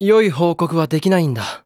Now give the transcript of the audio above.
良い報告はできないんだ。